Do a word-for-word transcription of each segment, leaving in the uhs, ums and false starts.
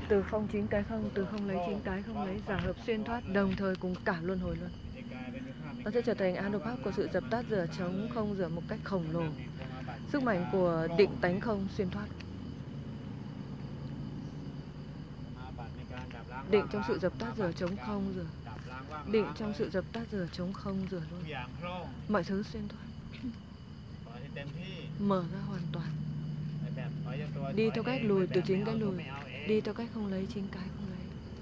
Từ không chín cái không, từ không lấy chín cái không lấy, giả hợp xuyên thoát đồng thời cùng cả luân hồi luôn. Nó sẽ trở thành Anupak của sự dập tắt rửa trống không rửa một cách khổng lồ. Sức mạnh của định tánh không xuyên thoát. Định trong sự dập tắt rửa trống không rửa. Định trong sự dập tắt rửa trống không rửa luôn. Mọi thứ xuyên thoát. Mở ra hoàn toàn. Đi theo cách lùi từ chính cái lùi. Đi theo cách không lấy chính cái không lấy.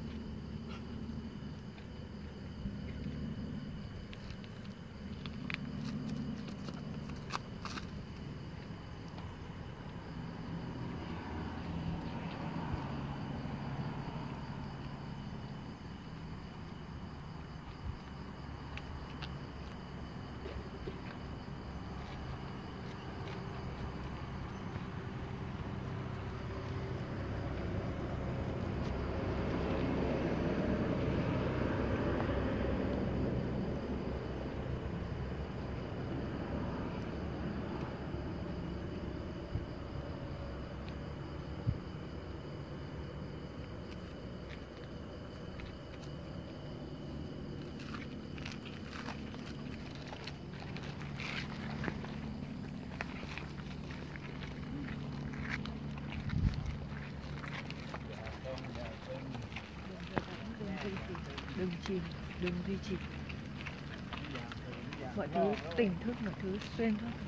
Đừng chìm, đừng duy trì. Mọi thứ tỉnh thức, mọi thứ xuyên thoát.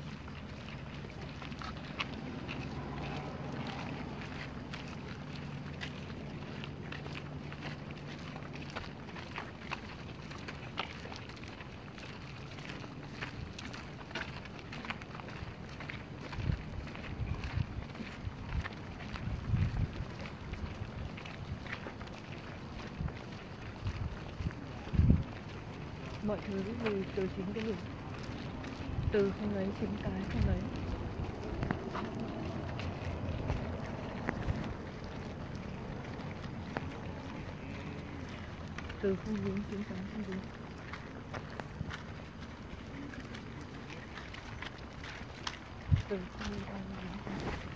Mọi thứ lùi từ chính cái lùi. Từ không lấy chính cái không lấy. Từ không dính chính cái không dính. Từ không dính chính cái không dính.